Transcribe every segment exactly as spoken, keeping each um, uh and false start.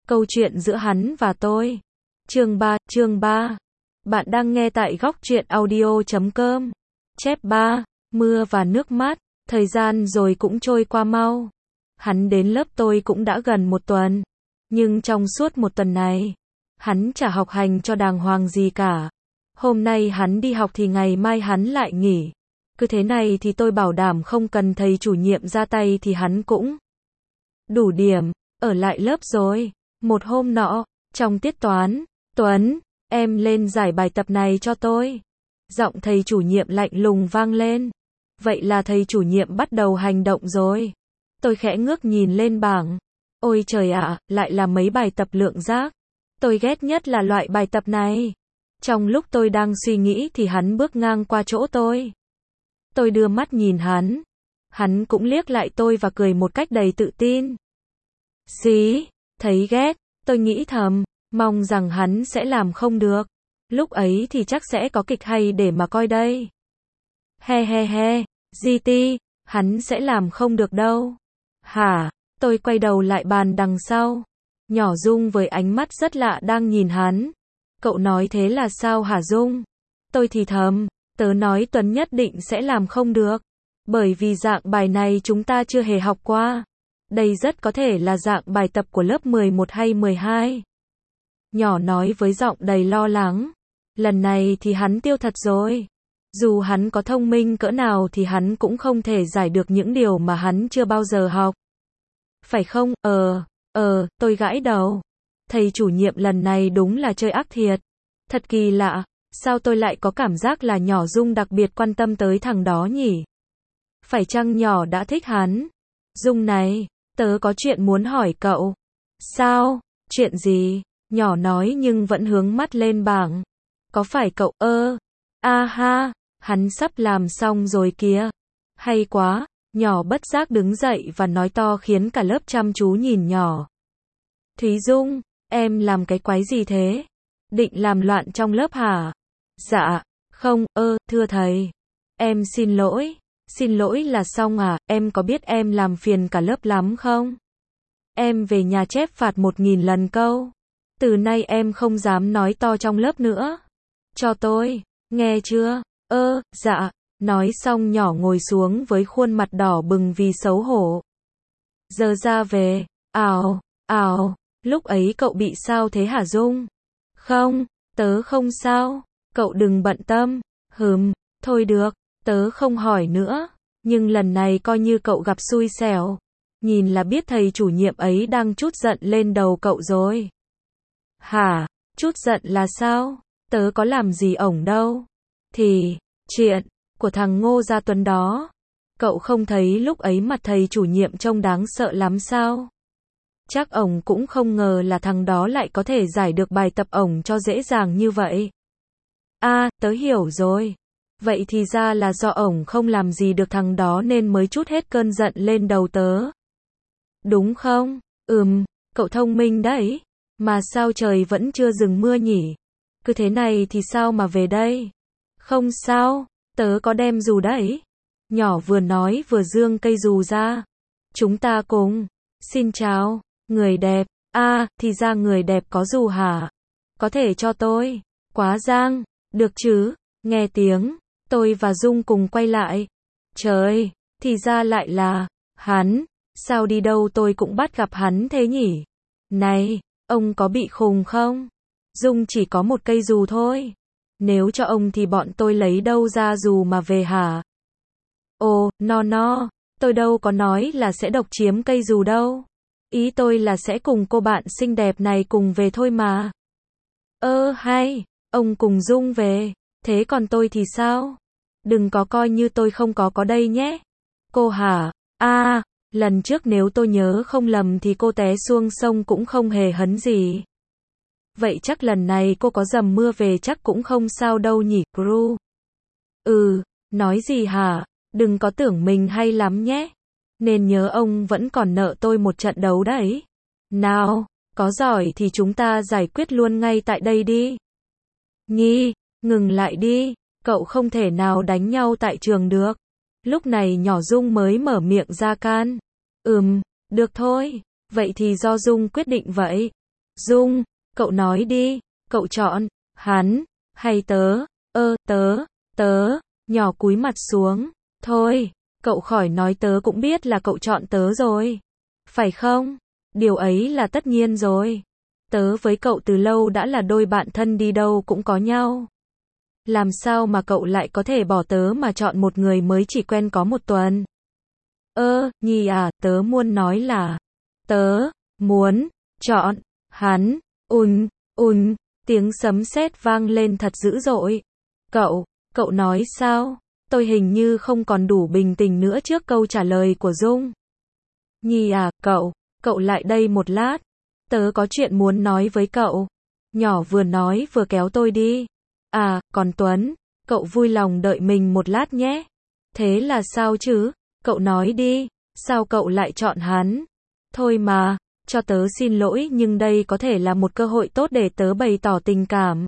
Câu chuyện giữa hắn và tôi. Chương ba, chương ba. Bạn đang nghe tại góc truyện audio chấm com. Chép ba, mưa và nước mắt, thời gian rồi cũng trôi qua mau. Hắn đến lớp tôi cũng đã gần một tuần. Nhưng trong suốt một tuần này, hắn chả học hành cho đàng hoàng gì cả. Hôm nay hắn đi học thì ngày mai hắn lại nghỉ. Cứ thế này thì tôi bảo đảm không cần thầy chủ nhiệm ra tay thì hắn cũng đủ điểm, ở lại lớp rồi. Một hôm nọ, trong tiết toán, Tuấn, em lên giải bài tập này cho tôi. Giọng thầy chủ nhiệm lạnh lùng vang lên. Vậy là thầy chủ nhiệm bắt đầu hành động rồi. Tôi khẽ ngước nhìn lên bảng. Ôi trời ạ, lại là mấy bài tập lượng giác. Tôi ghét nhất là loại bài tập này. Trong lúc tôi đang suy nghĩ thì hắn bước ngang qua chỗ tôi. Tôi đưa mắt nhìn hắn. Hắn cũng liếc lại tôi và cười một cách đầy tự tin. Xí, thấy ghét, tôi nghĩ thầm, mong rằng hắn sẽ làm không được. Lúc ấy thì chắc sẽ có kịch hay để mà coi đây. He he he, giê tê, hắn sẽ làm không được đâu. Hả? Tôi quay đầu lại bàn đằng sau. Nhỏ Dung với ánh mắt rất lạ đang nhìn hắn. Cậu nói thế là sao hả Dung? Tôi thì thầm, tớ nói Tuấn nhất định sẽ làm không được. Bởi vì dạng bài này chúng ta chưa hề học qua. Đây rất có thể là dạng bài tập của lớp mười một hay mười hai. Nhỏ nói với giọng đầy lo lắng. Lần này thì hắn tiêu thật rồi. Dù hắn có thông minh cỡ nào thì hắn cũng không thể giải được những điều mà hắn chưa bao giờ học. Phải không? Ờ, ờ, tôi gãi đầu. Thầy chủ nhiệm lần này đúng là chơi ác thiệt. Thật kỳ lạ, sao tôi lại có cảm giác là nhỏ Dung đặc biệt quan tâm tới thằng đó nhỉ? Phải chăng nhỏ đã thích hắn? Dung này, tớ có chuyện muốn hỏi cậu. Sao? Chuyện gì? Nhỏ nói nhưng vẫn hướng mắt lên bảng. Có phải cậu ơ? A ha, hắn sắp làm xong rồi kìa. Hay quá, nhỏ bất giác đứng dậy và nói to khiến cả lớp chăm chú nhìn nhỏ. Thúy Dung, em làm cái quái gì thế? Định làm loạn trong lớp hả? Dạ, không, ơ, thưa thầy. Em xin lỗi. Xin lỗi là xong à, em có biết em làm phiền cả lớp lắm không? Em về nhà chép phạt một nghìn lần câu. Từ nay em không dám nói to trong lớp nữa. Cho tôi, nghe chưa? Ơ, dạ. Nói xong nhỏ ngồi xuống với khuôn mặt đỏ bừng vì xấu hổ. Giờ ra về, ào, ào, lúc ấy cậu bị sao thế hả Dung? Không, tớ không sao, cậu đừng bận tâm. Hừm, thôi được, tớ không hỏi nữa, nhưng lần này coi như cậu gặp xui xẻo. Nhìn là biết thầy chủ nhiệm ấy đang trút giận lên đầu cậu rồi. Hả, trút giận là sao? Tớ có làm gì ổng đâu. Thì, chuyện của thằng Ngô Gia Tuấn đó. Cậu không thấy lúc ấy mặt thầy chủ nhiệm trông đáng sợ lắm sao? Chắc ổng cũng không ngờ là thằng đó lại có thể giải được bài tập ổng cho dễ dàng như vậy. À, tớ hiểu rồi. Vậy thì ra là do ổng không làm gì được thằng đó nên mới trút hết cơn giận lên đầu tớ. Đúng không? Ừm, cậu thông minh đấy. Mà sao trời vẫn chưa dừng mưa nhỉ? Cứ thế này thì sao mà về đây? Không sao, tớ có đem dù đấy. Nhỏ vừa nói vừa giương cây dù ra. Chúng ta cùng. Xin chào, người đẹp. À, thì ra người đẹp có dù hả? Có thể cho tôi. Quá giang. Được chứ? Nghe tiếng, tôi và Dung cùng quay lại. Trời, thì ra lại là hắn. Sao đi đâu tôi cũng bắt gặp hắn thế nhỉ? Này, ông có bị khùng không? Dung chỉ có một cây dù thôi. Nếu cho ông thì bọn tôi lấy đâu ra dù mà về hả? Ồ, no no, tôi đâu có nói là sẽ độc chiếm cây dù đâu. Ý tôi là sẽ cùng cô bạn xinh đẹp này cùng về thôi mà. Ơ hay, ông cùng Dung về, thế còn tôi thì sao? Đừng có coi như tôi không có có đây nhé. Cô hả? À, lần trước nếu tôi nhớ không lầm thì cô té xuống sông cũng không hề hấn gì. Vậy chắc lần này cô có dầm mưa về chắc cũng không sao đâu nhỉ, Gru. Ừ, nói gì hả? Đừng có tưởng mình hay lắm nhé. Nên nhớ ông vẫn còn nợ tôi một trận đấu đấy. Nào, có giỏi thì chúng ta giải quyết luôn ngay tại đây đi. Nhi, ngừng lại đi. Cậu không thể nào đánh nhau tại trường được. Lúc này nhỏ Dung mới mở miệng ra can. Ừm, được thôi. Vậy thì do Dung quyết định vậy. Dung, cậu nói đi, cậu chọn, hắn, hay tớ, ơ, tớ, tớ, nhỏ cúi mặt xuống, thôi, cậu khỏi nói tớ cũng biết là cậu chọn tớ rồi. Phải không? Điều ấy là tất nhiên rồi. Tớ với cậu từ lâu đã là đôi bạn thân đi đâu cũng có nhau. Làm sao mà cậu lại có thể bỏ tớ mà chọn một người mới chỉ quen có một tuần? Ơ, Nhi à, tớ muốn nói là, tớ, muốn, chọn, hắn, ùn, ùn, tiếng sấm sét vang lên thật dữ dội. Cậu, cậu nói sao? Tôi hình như không còn đủ bình tĩnh nữa trước câu trả lời của Dung. Nhi à, cậu, cậu lại đây một lát. Tớ có chuyện muốn nói với cậu. Nhỏ vừa nói vừa kéo tôi đi. À, còn Tuấn, cậu vui lòng đợi mình một lát nhé. Thế là sao chứ? Cậu nói đi, sao cậu lại chọn hắn? Thôi mà, cho tớ xin lỗi nhưng đây có thể là một cơ hội tốt để tớ bày tỏ tình cảm.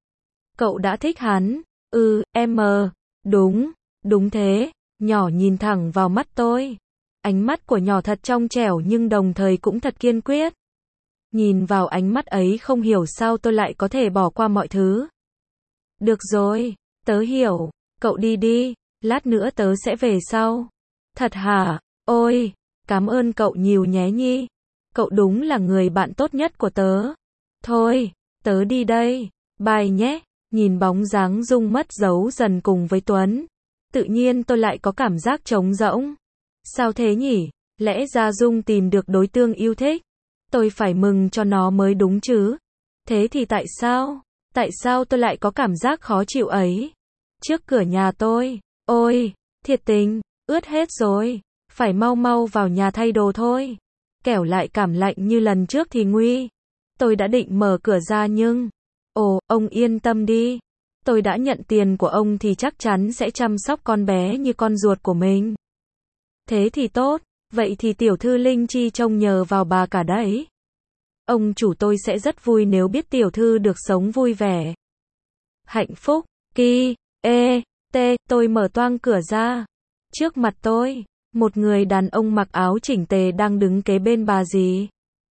Cậu đã thích hắn? Ừ, em mờ. Đúng, đúng thế. Nhỏ nhìn thẳng vào mắt tôi. Ánh mắt của nhỏ thật trong trẻo nhưng đồng thời cũng thật kiên quyết. Nhìn vào ánh mắt ấy không hiểu sao tôi lại có thể bỏ qua mọi thứ. Được rồi, tớ hiểu. Cậu đi đi, lát nữa tớ sẽ về sau. Thật hả? Ôi, cảm ơn cậu nhiều nhé Nhi. Cậu đúng là người bạn tốt nhất của tớ. Thôi, tớ đi đây. Bye nhé. Nhìn bóng dáng Dung mất dấu dần cùng với Tuấn. Tự nhiên tôi lại có cảm giác trống rỗng. Sao thế nhỉ? Lẽ ra Dung tìm được đối tượng yêu thích. Tôi phải mừng cho nó mới đúng chứ. Thế thì tại sao? Tại sao tôi lại có cảm giác khó chịu ấy? Trước cửa nhà tôi. Ôi, thiệt tình, ướt hết rồi. Phải mau mau vào nhà thay đồ thôi. Kẻo lại cảm lạnh như lần trước thì nguy. Tôi đã định mở cửa ra nhưng... Ồ, ông yên tâm đi. Tôi đã nhận tiền của ông thì chắc chắn sẽ chăm sóc con bé như con ruột của mình. Thế thì tốt, vậy thì tiểu thư Linh Chi trông nhờ vào bà cả đấy. Ông chủ tôi sẽ rất vui nếu biết tiểu thư được sống vui vẻ. Hạnh phúc, ki, e, t, tôi mở toang cửa ra. Trước mặt tôi, một người đàn ông mặc áo chỉnh tề đang đứng kế bên bà dì.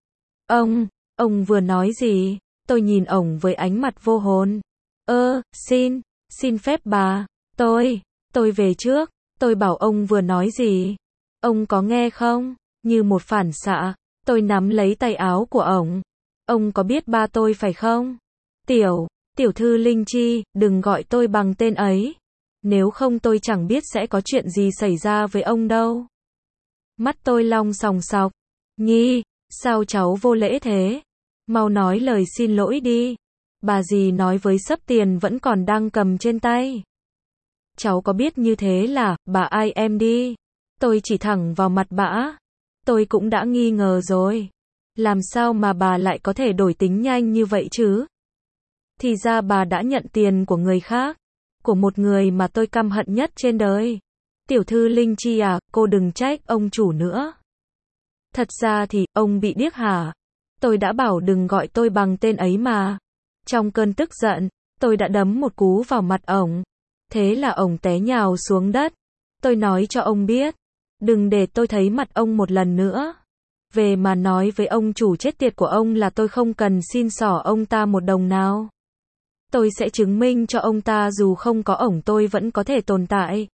Ông, ông vừa nói gì? Tôi nhìn ổng với ánh mặt vô hồn. Ơ, xin, xin phép bà, tôi, tôi về trước, tôi bảo ông vừa nói gì. Ông có nghe không? Như một phản xạ, tôi nắm lấy tay áo của ổng. Ông có biết ba tôi phải không? Tiểu, tiểu thư Linh Chi, đừng gọi tôi bằng tên ấy. Nếu không tôi chẳng biết sẽ có chuyện gì xảy ra với ông đâu. Mắt tôi long sòng sọc. Nhi, sao cháu vô lễ thế? Mau nói lời xin lỗi đi. Bà dì nói với xấp tiền vẫn còn đang cầm trên tay. Cháu có biết như thế là, bà ai em đi. Tôi chỉ thẳng vào mặt bả. Tôi cũng đã nghi ngờ rồi. Làm sao mà bà lại có thể đổi tính nhanh như vậy chứ? Thì ra bà đã nhận tiền của người khác. Của một người mà tôi căm hận nhất trên đời. Tiểu thư Linh Chi à, cô đừng trách ông chủ nữa. Thật ra thì, ông bị điếc hả? Tôi đã bảo đừng gọi tôi bằng tên ấy mà. Trong cơn tức giận, tôi đã đấm một cú vào mặt ổng. Thế là ổng té nhào xuống đất. Tôi nói cho ông biết. Đừng để tôi thấy mặt ông một lần nữa. Về mà nói với ông chủ chết tiệt của ông là tôi không cần xin xỏ ông ta một đồng nào. Tôi sẽ chứng minh cho ông ta dù không có ổng tôi vẫn có thể tồn tại.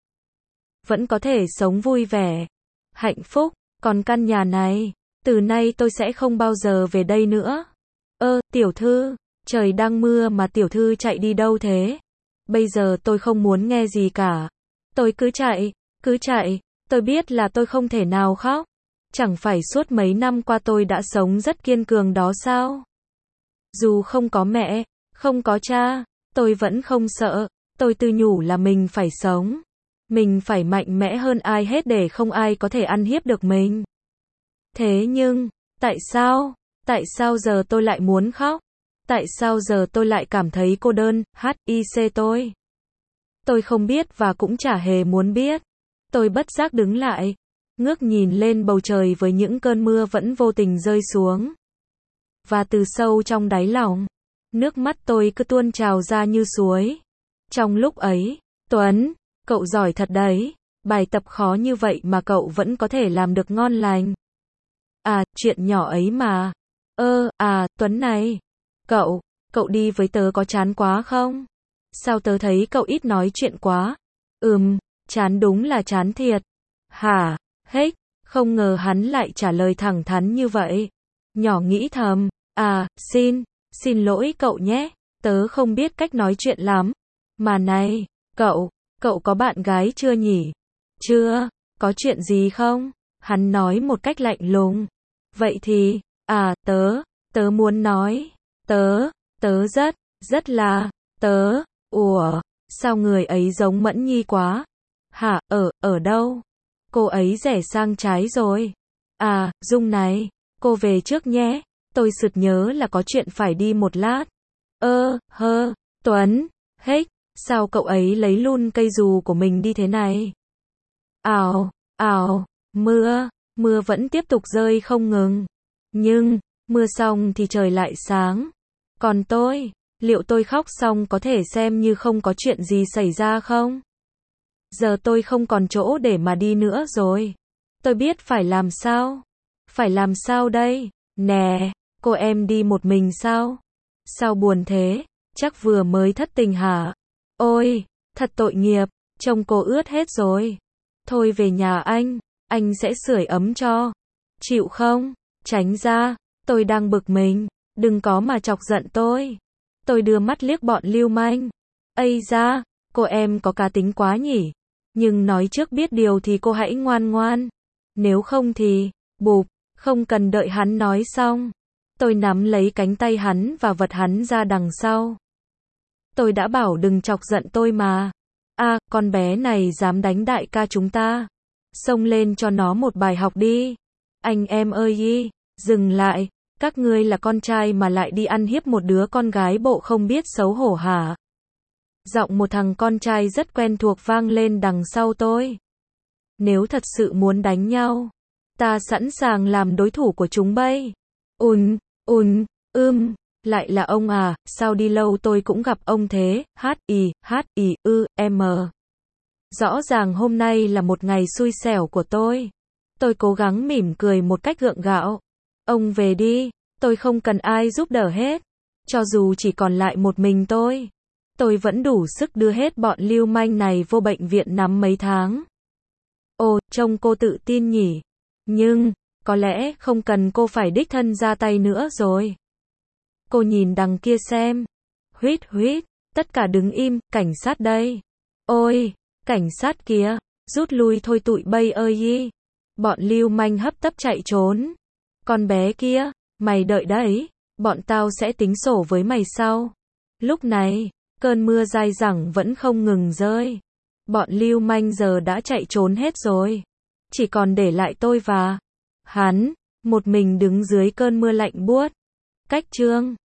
Vẫn có thể sống vui vẻ. Hạnh phúc. Còn căn nhà này, từ nay tôi sẽ không bao giờ về đây nữa. Ơ, tiểu thư, trời đang mưa mà tiểu thư chạy đi đâu thế? Bây giờ tôi không muốn nghe gì cả. Tôi cứ chạy, cứ chạy, tôi biết là tôi không thể nào khóc. Chẳng phải suốt mấy năm qua tôi đã sống rất kiên cường đó sao? Dù không có mẹ, không có cha, tôi vẫn không sợ. Tôi tự nhủ là mình phải sống. Mình phải mạnh mẽ hơn ai hết để không ai có thể ăn hiếp được mình. Thế nhưng, tại sao? Tại sao giờ tôi lại muốn khóc? Tại sao giờ tôi lại cảm thấy cô đơn, hic tôi? Tôi không biết và cũng chả hề muốn biết. Tôi bất giác đứng lại, ngước nhìn lên bầu trời với những cơn mưa vẫn vô tình rơi xuống. Và từ sâu trong đáy lòng, nước mắt tôi cứ tuôn trào ra như suối. Trong lúc ấy, Tuấn, cậu giỏi thật đấy, bài tập khó như vậy mà cậu vẫn có thể làm được ngon lành. À, chuyện nhỏ ấy mà. Ơ, à, Tuấn này. Cậu, cậu đi với tớ có chán quá không? Sao tớ thấy cậu ít nói chuyện quá? Ừm, chán đúng là chán thiệt. Hả? Hếch, không ngờ hắn lại trả lời thẳng thắn như vậy. Nhỏ nghĩ thầm, à, xin, xin lỗi cậu nhé, tớ không biết cách nói chuyện lắm. Mà này, cậu, cậu có bạn gái chưa nhỉ? Chưa, có chuyện gì không? Hắn nói một cách lạnh lùng. Vậy thì, à, tớ, tớ muốn nói, tớ, tớ rất, rất là, tớ, ủa, sao người ấy giống Mẫn Nhi quá? Hả, ở, ở đâu? Cô ấy rẽ sang trái rồi. À, Dung này, cô về trước nhé, tôi sực nhớ là có chuyện phải đi một lát. Ơ, hơ, Tuấn, hếch, sao cậu ấy lấy luôn cây dù của mình đi thế này? Ào, ào, mưa, mưa vẫn tiếp tục rơi không ngừng. Nhưng, mưa xong thì trời lại sáng. Còn tôi, liệu tôi khóc xong có thể xem như không có chuyện gì xảy ra không? Giờ tôi không còn chỗ để mà đi nữa rồi. Tôi biết phải làm sao? Phải làm sao đây? Nè, cô em đi một mình sao? Sao buồn thế? Chắc vừa mới thất tình hả? Ôi, thật tội nghiệp, trông cô ướt hết rồi. Thôi về nhà anh, anh sẽ sưởi ấm cho. Chịu không? Tránh ra, tôi đang bực mình, đừng có mà chọc giận tôi. Tôi đưa mắt liếc bọn lưu manh. Ây da, cô em có cá tính quá nhỉ? Nhưng nói trước biết điều thì cô hãy ngoan ngoan. Nếu không thì, bụp, không cần đợi hắn nói xong. Tôi nắm lấy cánh tay hắn và vật hắn ra đằng sau. Tôi đã bảo đừng chọc giận tôi mà. À, con bé này dám đánh đại ca chúng ta. Xông lên cho nó một bài học đi. Anh em ơi y, dừng lại, các ngươi là con trai mà lại đi ăn hiếp một đứa con gái bộ không biết xấu hổ hả? Giọng một thằng con trai rất quen thuộc vang lên đằng sau tôi. Nếu thật sự muốn đánh nhau, ta sẵn sàng làm đối thủ của chúng bây. Ùn, ùn, ưm, lại là ông à, sao đi lâu tôi cũng gặp ông thế, hát i, hát i, ư, m. Rõ ràng hôm nay là một ngày xui xẻo của tôi. Tôi cố gắng mỉm cười một cách gượng gạo. Ông về đi, tôi không cần ai giúp đỡ hết. Cho dù chỉ còn lại một mình tôi, tôi vẫn đủ sức đưa hết bọn lưu manh này vô bệnh viện nằm mấy tháng. Ồ, trông cô tự tin nhỉ. Nhưng, có lẽ không cần cô phải đích thân ra tay nữa rồi. Cô nhìn đằng kia xem. Huýt huýt, tất cả đứng im, cảnh sát đây. Ôi, cảnh sát kìa, rút lui thôi tụi bay ơi y. Bọn lưu manh hấp tấp chạy trốn. Con bé kia, mày đợi đấy, bọn tao sẽ tính sổ với mày sau. Lúc này, cơn mưa dai dẳng vẫn không ngừng rơi. Bọn lưu manh giờ đã chạy trốn hết rồi. Chỉ còn để lại tôi và hắn, một mình đứng dưới cơn mưa lạnh buốt. Cách chương